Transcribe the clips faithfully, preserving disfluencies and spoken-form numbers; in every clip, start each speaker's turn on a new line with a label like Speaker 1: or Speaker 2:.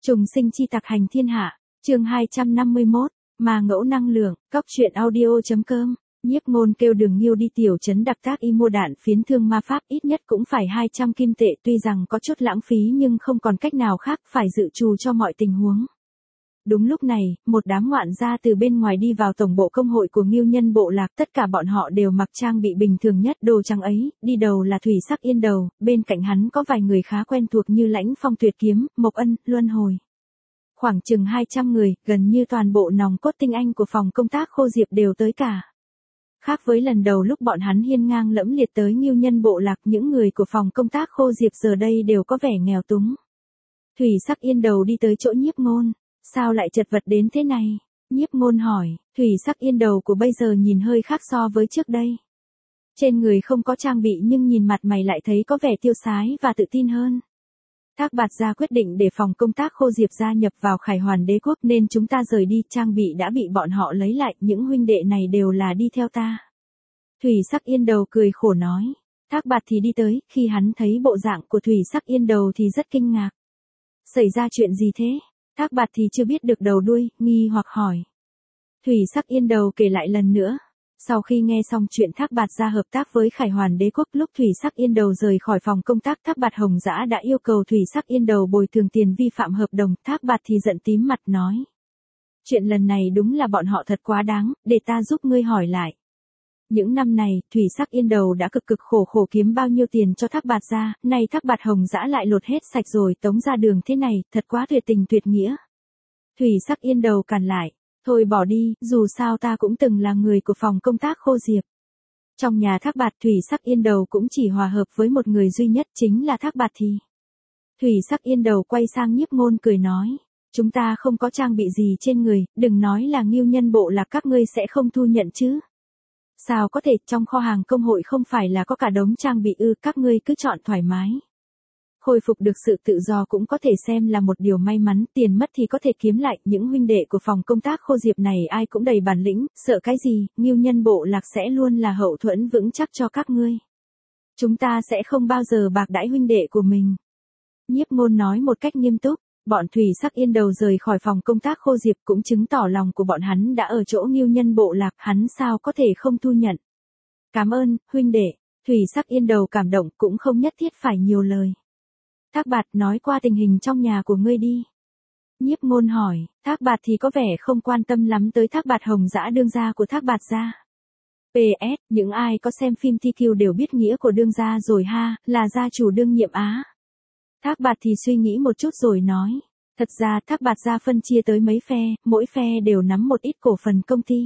Speaker 1: Trùng sinh chi tặc hành thiên hạ, chương hai trăm năm mươi mốt, mà ngẫu năng lượng, cóc truyện audio.com, Nhiếp Ngôn kêu Đường Nghiêu đi tiểu trấn đặc tác y mua đạn phiến thương ma pháp, ít nhất cũng phải hai trăm kim tệ, tuy rằng có chút lãng phí nhưng không còn cách nào khác, phải dự trù cho mọi tình huống. Đúng lúc này, một đám ngoạn gia từ bên ngoài đi vào tổng bộ công hội của Nghiêu nhân bộ lạc, tất cả bọn họ đều mặc trang bị bình thường nhất đồ trắng ấy, đi đầu là Thủy Sắc Yên Đầu, bên cạnh hắn có vài người khá quen thuộc như Lãnh Phong Tuyệt Kiếm, Mộc Ân, Luân Hồi. Khoảng chừng hai trăm người, gần như toàn bộ nòng cốt tinh anh của phòng công tác Khô Diệp đều tới cả. Khác với lần đầu lúc bọn hắn hiên ngang lẫm liệt tới Nghiêu nhân bộ lạc, những người của phòng công tác Khô Diệp giờ đây đều có vẻ nghèo túng. Thủy Sắc Yên Đầu đi tới chỗ Nhiếp Ngôn. Sao lại chật vật đến thế này? Nhiếp Ngôn hỏi. Thủy Sắc Yên Đầu của bây giờ nhìn hơi khác so với trước đây. Trên người không có trang bị nhưng nhìn mặt mày lại thấy có vẻ tiêu sái và tự tin hơn. Thác Bạt Gia quyết định để phòng công tác Khô Diệp gia nhập vào Khải Hoàn Đế quốc nên chúng ta rời đi, trang bị đã bị bọn họ lấy lại, những huynh đệ này đều là đi theo ta. Thủy Sắc Yên Đầu cười khổ nói. Thác Bạt thì đi tới, khi hắn thấy bộ dạng của Thủy Sắc Yên Đầu thì rất kinh ngạc. Xảy ra chuyện gì thế? Thác Bạt thì chưa biết được đầu đuôi, nghi hoặc hỏi. Thủy Sắc Yên Đầu kể lại lần nữa. Sau khi nghe xong chuyện Thác Bạt Gia hợp tác với Khải Hoàn Đế quốc, lúc Thủy Sắc Yên Đầu rời khỏi phòng công tác, Thác Bạt Hồng Dã đã yêu cầu Thủy Sắc Yên Đầu bồi thường tiền vi phạm hợp đồng. Thác Bạt thì giận tím mặt nói. Chuyện lần này đúng là bọn họ thật quá đáng, để ta giúp ngươi hỏi lại. Những năm này, Thủy Sắc Yên Đầu đã cực cực khổ khổ kiếm bao nhiêu tiền cho Thác Bạt Gia, nay Thác Bạt Hồng Dã lại lột hết sạch rồi tống ra đường thế này, thật quá tuyệt tình tuyệt nghĩa. Thủy Sắc Yên Đầu cản lại. Thôi bỏ đi, dù sao ta cũng từng là người của phòng công tác Khô Diệp. Trong nhà Thác Bạt, Thủy Sắc Yên Đầu cũng chỉ hòa hợp với một người duy nhất, chính là Thác Bạt thì. Thủy Sắc Yên Đầu quay sang Nhiếp Ngôn cười nói. Chúng ta không có trang bị gì trên người, đừng nói là Nghiêu nhân bộ lạc các ngươi sẽ không thu nhận chứ. Sao có thể, trong kho hàng công hội không phải là có cả đống trang bị ư, các ngươi cứ chọn thoải mái. Khôi phục được sự tự do cũng có thể xem là một điều may mắn, tiền mất thì có thể kiếm lại, những huynh đệ của phòng công tác Khô Diệp này ai cũng đầy bản lĩnh, sợ cái gì, Nghiêu nhân bộ lạc sẽ luôn là hậu thuẫn vững chắc cho các ngươi. Chúng ta sẽ không bao giờ bạc đãi huynh đệ của mình. Nhiếp Ngôn nói một cách nghiêm túc, bọn Thủy Sắc Yên Đầu rời khỏi phòng công tác Khô Diệp cũng chứng tỏ lòng của bọn hắn đã ở chỗ Nghiêu nhân bộ lạc, hắn sao có thể không thu nhận. Cảm ơn, huynh đệ. Thủy Sắc Yên Đầu cảm động, cũng không nhất thiết phải nhiều lời. Thác Bạt, nói qua tình hình trong nhà của ngươi đi. Nhiếp Ngôn hỏi. Thác Bạt thì có vẻ không quan tâm lắm tới Thác Bạt Hồng Dã, đương gia của Thác Bạt Gia. pê ét, những ai có xem phim tê quy đều biết nghĩa của đương gia rồi ha, là gia chủ đương nhiệm á. Thác Bạt thì suy nghĩ một chút rồi nói. Thật ra Thác Bạt Gia phân chia tới mấy phe, mỗi phe đều nắm một ít cổ phần công ty.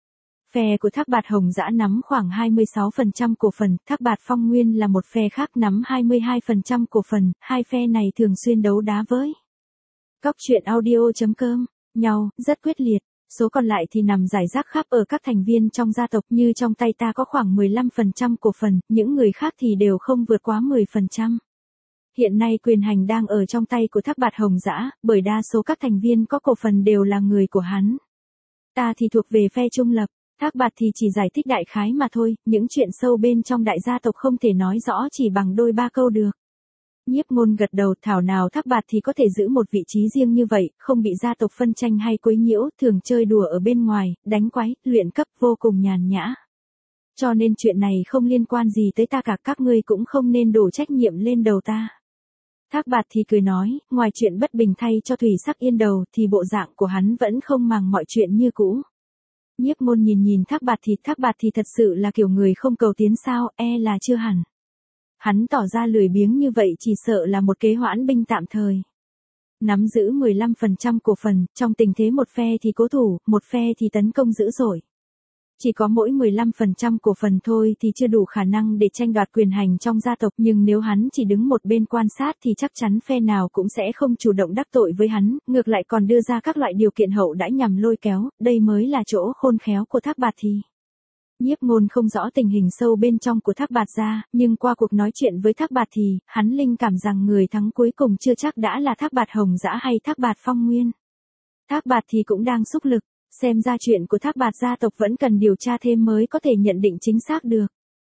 Speaker 1: Phe của Thác Bạt Hồng Dã nắm khoảng hai mươi sáu phần trăm cổ phần, Thác Bạt Phong Nguyên là một phe khác nắm hai mươi hai phần trăm cổ phần, hai phe này thường xuyên đấu đá với. Cóc truyện audio.com, nhau, rất quyết liệt, số còn lại thì nằm rải rác khắp ở các thành viên trong gia tộc, như trong tay ta có khoảng mười lăm phần trăm cổ phần, những người khác thì đều không vượt quá mười phần trăm. Hiện nay quyền hành đang ở trong tay của Thác Bạt Hồng Dã, bởi đa số các thành viên có cổ phần đều là người của hắn. Ta thì thuộc về phe trung lập. Thác Bạt thì chỉ giải thích đại khái mà thôi, những chuyện sâu bên trong đại gia tộc không thể nói rõ chỉ bằng đôi ba câu được. Nhiếp Ngôn gật đầu, thảo nào Thác Bạt thì có thể giữ một vị trí riêng như vậy, không bị gia tộc phân tranh hay quấy nhiễu, thường chơi đùa ở bên ngoài, đánh quái, luyện cấp vô cùng nhàn nhã. Cho nên chuyện này không liên quan gì tới ta cả, các ngươi cũng không nên đổ trách nhiệm lên đầu ta. Thác Bạt thì cười nói, ngoài chuyện bất bình thay cho Thủy Sắc Yên Đầu thì bộ dạng của hắn vẫn không màng mọi chuyện như cũ. Nhiếp Ngôn nhìn nhìn Thác Bạt thì Thác Bạt thì thật sự là kiểu người không cầu tiến sao, e là chưa hẳn. Hắn tỏ ra lười biếng như vậy chỉ sợ là một kế hoãn binh tạm thời. Nắm giữ mười lăm phần trăm cổ phần, trong tình thế một phe thì cố thủ, một phe thì tấn công dữ dội. Chỉ có mỗi mười lăm phần trăm cổ phần thôi thì chưa đủ khả năng để tranh đoạt quyền hành trong gia tộc, nhưng nếu hắn chỉ đứng một bên quan sát thì chắc chắn phe nào cũng sẽ không chủ động đắc tội với hắn, ngược lại còn đưa ra các loại điều kiện hậu đãi nhằm lôi kéo, đây mới là chỗ khôn khéo của Thác Bạt thì. Nhiếp Ngôn không rõ tình hình sâu bên trong của Thác Bạt Gia, nhưng qua cuộc nói chuyện với Thác Bạt thì, hắn linh cảm rằng người thắng cuối cùng chưa chắc đã là Thác Bạt Hồng Dã hay Thác Bạt Phong Nguyên. Thác Bạt thì cũng đang xúc lực. Xem ra chuyện của Thác Bạt gia tộc vẫn cần điều tra thêm mới có thể nhận định chính xác được.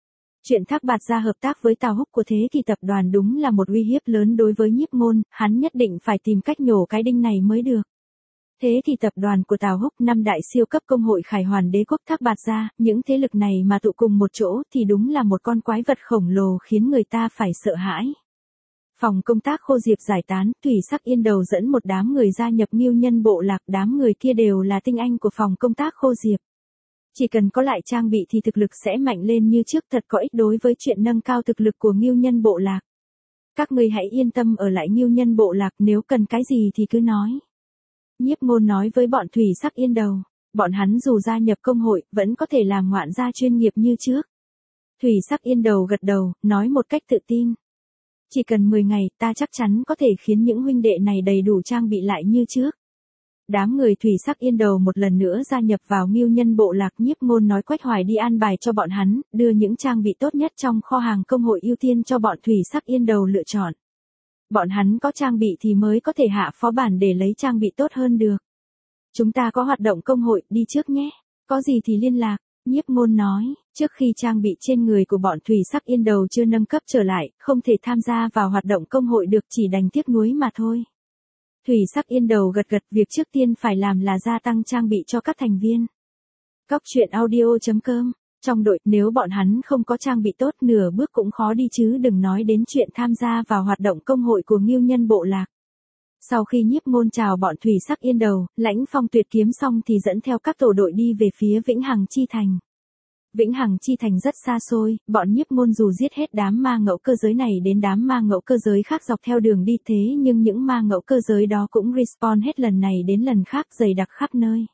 Speaker 1: Chuyện Thác Bạt Gia hợp tác với Tào Húc của Thế Kỷ tập đoàn đúng là một uy hiếp lớn đối với Nhiếp Ngôn, hắn nhất định phải tìm cách nhổ cái đinh này mới được. Thế Kỷ tập đoàn của Tào Húc, năm đại siêu cấp công hội Khải Hoàn Đế quốc Thác Bạt Gia, những thế lực này mà tụ cùng một chỗ thì đúng là một con quái vật khổng lồ khiến người ta phải sợ hãi. Phòng công tác Khô Diệp giải tán, Thủy Sắc Yên Đầu dẫn một đám người gia nhập Ngưu Nhân Bộ Lạc, đám người kia đều là tinh anh của phòng công tác Khô Diệp. Chỉ cần có lại trang bị thì thực lực sẽ mạnh lên như trước, thật có ích đối với chuyện nâng cao thực lực của Ngưu Nhân Bộ Lạc. Các ngươi hãy yên tâm ở lại Ngưu Nhân Bộ Lạc, nếu cần cái gì thì cứ nói. Nhiếp Ngôn nói với bọn Thủy Sắc Yên Đầu, bọn hắn dù gia nhập công hội, vẫn có thể làm ngoạn gia chuyên nghiệp như trước. Thủy Sắc Yên Đầu gật đầu, nói một cách tự tin. Chỉ cần mười ngày, ta chắc chắn có thể khiến những huynh đệ này đầy đủ trang bị lại như trước. Đám người Thủy Sắc Yên Đầu một lần nữa gia nhập vào Ngưu Nhân Bộ Lạc. Nhiếp Ngôn nói Quách Hoài đi an bài cho bọn hắn, đưa những trang bị tốt nhất trong kho hàng công hội ưu tiên cho bọn Thủy Sắc Yên Đầu lựa chọn. Bọn hắn có trang bị thì mới có thể hạ phó bản để lấy trang bị tốt hơn được. Chúng ta có hoạt động công hội, đi trước nhé. Có gì thì liên lạc. Nhiếp Ngôn nói, trước khi trang bị trên người của bọn Thủy Sắc Yên Đầu chưa nâng cấp trở lại, không thể tham gia vào hoạt động công hội được, chỉ đành tiếc nuối mà thôi. Thủy Sắc Yên Đầu gật gật, việc trước tiên phải làm là gia tăng trang bị cho các thành viên. Cóc truyện audio chấm com, trong đội, nếu bọn hắn không có trang bị tốt nửa bước cũng khó đi chứ đừng nói đến chuyện tham gia vào hoạt động công hội của Ngưu Nhân Bộ Lạc. Sau khi Nhiếp Ngôn chào bọn Thủy Sắc Yên Đầu, Lãnh Phong tuyệt kiếm xong thì dẫn theo các tổ đội đi về phía Vĩnh Hằng Chi Thành. Vĩnh Hằng Chi Thành rất xa xôi, bọn Nhiếp Ngôn dù giết hết đám ma ngẫu cơ giới này đến đám ma ngẫu cơ giới khác dọc theo đường đi, thế nhưng những ma ngẫu cơ giới đó cũng respawn hết lần này đến lần khác, dày đặc khắp nơi.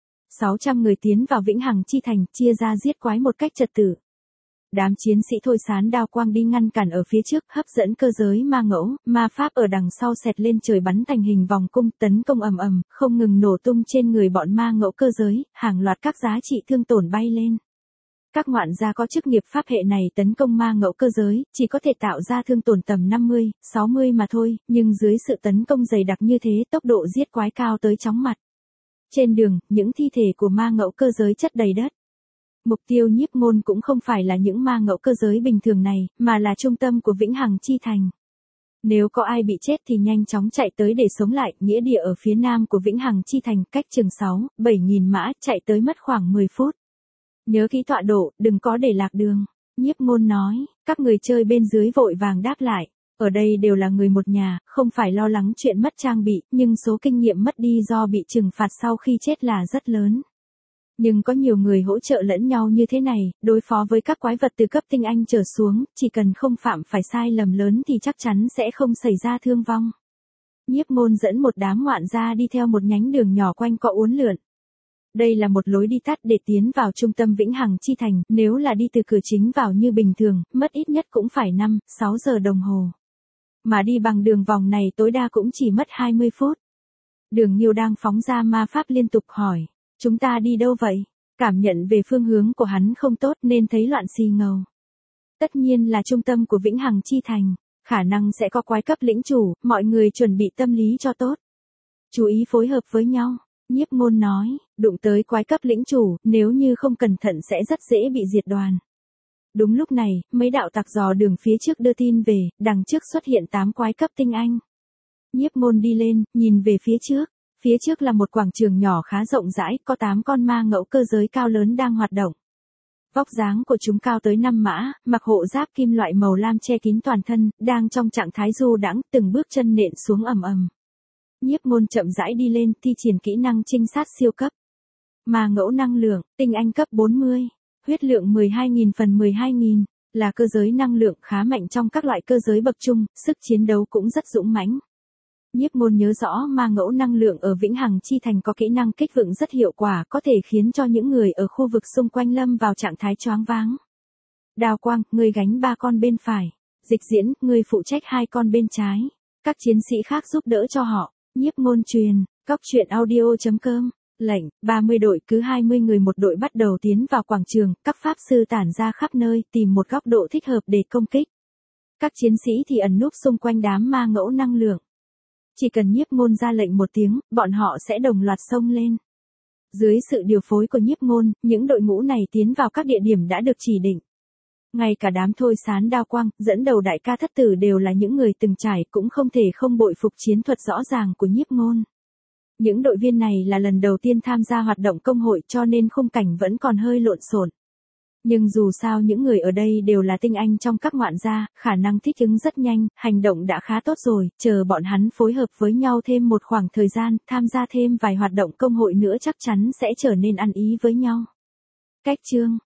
Speaker 1: sáu trăm người tiến vào Vĩnh Hằng Chi Thành, chia ra giết quái một cách trật tự. Đám chiến sĩ Thôi Sán đao quang đi ngăn cản ở phía trước, hấp dẫn cơ giới ma ngẫu, ma pháp ở đằng sau xẹt lên trời bắn thành hình vòng cung, tấn công ầm ầm, không ngừng nổ tung trên người bọn ma ngẫu cơ giới, hàng loạt các giá trị thương tổn bay lên. Các ngoạn gia có chức nghiệp pháp hệ này tấn công ma ngẫu cơ giới, chỉ có thể tạo ra thương tổn tầm năm mươi, sáu mươi mà thôi, nhưng dưới sự tấn công dày đặc như thế, tốc độ giết quái cao tới chóng mặt. Trên đường, những thi thể của ma ngẫu cơ giới chất đầy đất. Mục tiêu Nhiếp Ngôn cũng không phải là những ma ngẫu cơ giới bình thường này, mà là trung tâm của Vĩnh Hằng Chi Thành. Nếu có ai bị chết thì nhanh chóng chạy tới để sống lại, nghĩa địa ở phía nam của Vĩnh Hằng Chi Thành, cách chừng sáu, bảy nghìn mã, chạy tới mất khoảng mười phút. Nhớ kỹ tọa độ, đừng có để lạc đường. Nhiếp Ngôn nói, các người chơi bên dưới vội vàng đáp lại. Ở đây đều là người một nhà, không phải lo lắng chuyện mất trang bị, nhưng số kinh nghiệm mất đi do bị trừng phạt sau khi chết là rất lớn. Nhưng có nhiều người hỗ trợ lẫn nhau như thế này, đối phó với các quái vật từ cấp tinh anh trở xuống, chỉ cần không phạm phải sai lầm lớn thì chắc chắn sẽ không xảy ra thương vong. Nhiếp Ngôn dẫn một đám ngoạn gia đi theo một nhánh đường nhỏ quanh co uốn lượn. Đây là một lối đi tắt để tiến vào trung tâm Vĩnh Hằng Chi Thành, nếu là đi từ cửa chính vào như bình thường, mất ít nhất cũng phải năm, sáu giờ đồng hồ. Mà đi bằng đường vòng này tối đa cũng chỉ mất hai mươi phút. Đường Nhiêu đang phóng ra ma pháp liên tục hỏi, chúng ta đi đâu vậy? Cảm nhận về phương hướng của hắn không tốt nên thấy loạn xì ngầu. Tất nhiên là trung tâm của Vĩnh Hằng Chi Thành, khả năng sẽ có quái cấp lĩnh chủ, mọi người chuẩn bị tâm lý cho tốt. Chú ý phối hợp với nhau. Nhiếp Ngôn nói, đụng tới quái cấp lĩnh chủ, nếu như không cẩn thận sẽ rất dễ bị diệt đoàn. Đúng lúc này, mấy đạo tặc dò đường phía trước đưa tin về, đằng trước xuất hiện tám quái cấp tinh anh. Nhiếp Ngôn đi lên, nhìn về phía trước. Phía trước là một quảng trường nhỏ khá rộng rãi, có tám con ma ngẫu cơ giới cao lớn đang hoạt động. Vóc dáng của chúng cao tới năm mã, mặc hộ giáp kim loại màu lam che kín toàn thân, đang trong trạng thái du đãng, từng bước chân nện xuống ầm ầm. Nhiếp Ngôn chậm rãi đi lên, thi triển kỹ năng trinh sát siêu cấp. Ma ngẫu năng lượng, tinh anh cấp bốn mươi, huyết lượng mười hai nghìn phần mười hai nghìn, là cơ giới năng lượng khá mạnh trong các loại cơ giới bậc trung, sức chiến đấu cũng rất dũng mãnh. Nhiếp Ngôn nhớ rõ ma ngẫu năng lượng ở Vĩnh Hằng Chi Thành có kỹ năng kích vựng rất hiệu quả, có thể khiến cho những người ở khu vực xung quanh lâm vào trạng thái choáng váng. Đào Quang, ngươi gánh ba con bên phải. Dịch Diễn, ngươi phụ trách hai con bên trái. Các chiến sĩ khác giúp đỡ cho họ. Nhiếp Ngôn truyền, cóc truyện audio chấm com, lệnh, ba mươi đội cứ hai mươi người một đội bắt đầu tiến vào quảng trường, các pháp sư tản ra khắp nơi tìm một góc độ thích hợp để công kích. Các chiến sĩ thì ẩn núp xung quanh đám ma ngẫu năng lượng. Chỉ cần Nhiếp Ngôn ra lệnh một tiếng, bọn họ sẽ đồng loạt xông lên. Dưới sự điều phối của Nhiếp Ngôn, những đội ngũ này tiến vào các địa điểm đã được chỉ định. Ngay cả đám Thôi Sán Đao Quang, dẫn đầu đại ca thất tử đều là những người từng trải, cũng không thể không bội phục chiến thuật rõ ràng của Nhiếp Ngôn. Những đội viên này là lần đầu tiên tham gia hoạt động công hội cho nên khung cảnh vẫn còn hơi lộn xộn. Nhưng dù sao những người ở đây đều là tinh anh trong các ngoạn gia, khả năng thích ứng rất nhanh, hành động đã khá tốt rồi, chờ bọn hắn phối hợp với nhau thêm một khoảng thời gian, tham gia thêm vài hoạt động công hội nữa chắc chắn sẽ trở nên ăn ý với nhau. Cách chương